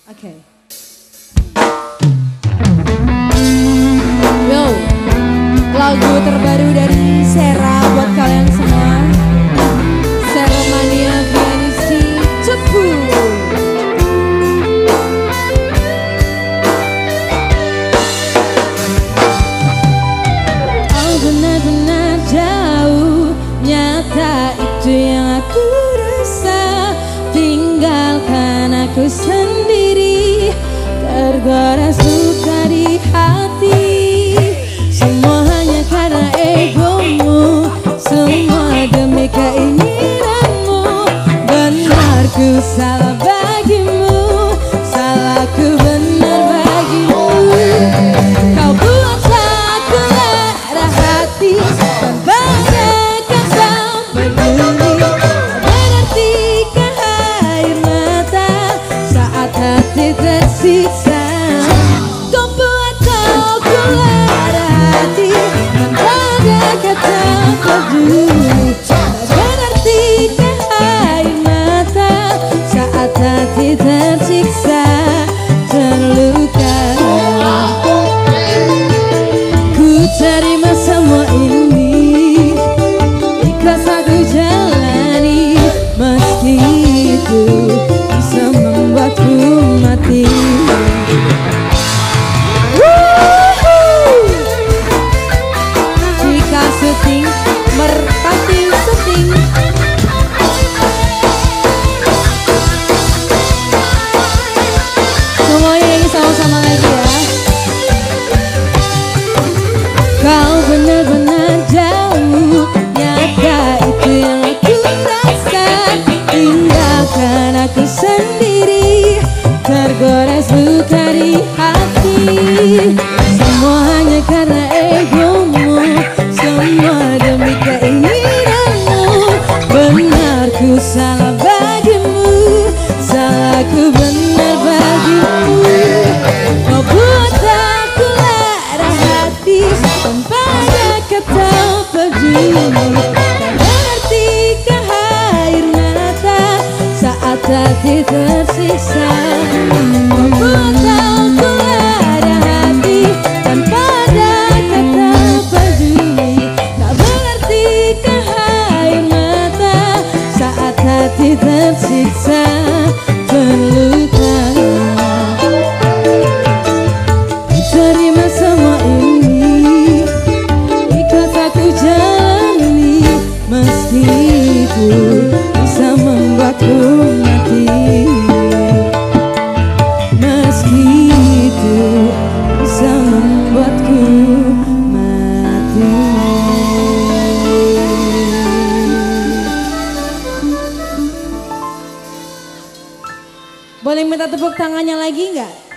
Oke. Yo, lagu terbaru dari Sera buat kalian semua. Sera Mania Pianisi Cepu. Oh benar-benar jauh, nyata itu yang aku rasa. Tinggalkan aku sendiri, tergores luka di hati. Semua hanya karena egomu, semua demi keinginanmu. Benar ku salah bagimu, salahku benar bagimu. Kau buat aku lara hati, tanpa ada kata peduli. Berartikah air mata saat hati tersiksa? Kau buat aku lara hati, tanpa ada kata peduli. Berartikah air mata saat hati tersiksa, terluka? Ku terima semua ini, ikhlas aku jalani, meski itu bisa membuatku mati. Jika syuting, merpati syuting. Semuanya ini sama-sama lagi ya. Kau benar-benar jauh, nyata itu yang aku rasa. Tinggalkan aku sendiri, tergores luka di hati. Semua hanya karena egomu, semua demi keinginanmu. Benar ku salah bagimu, salahku benar bagimu. Kau buat aku lara hati, tanpa ada kata peduli. Berartikah air mata saat hati tersiksa? Kau buat aku lara hati, tanpa ada kata peduli. Tak berartikah air mata saat hati tersiksa, terluka? Terima semua ini, ikhlas aku jalani, meski itu bisa membuatku mati. Meski itu bisa membuatku mati. Boleh minta tepuk tangannya lagi nggak?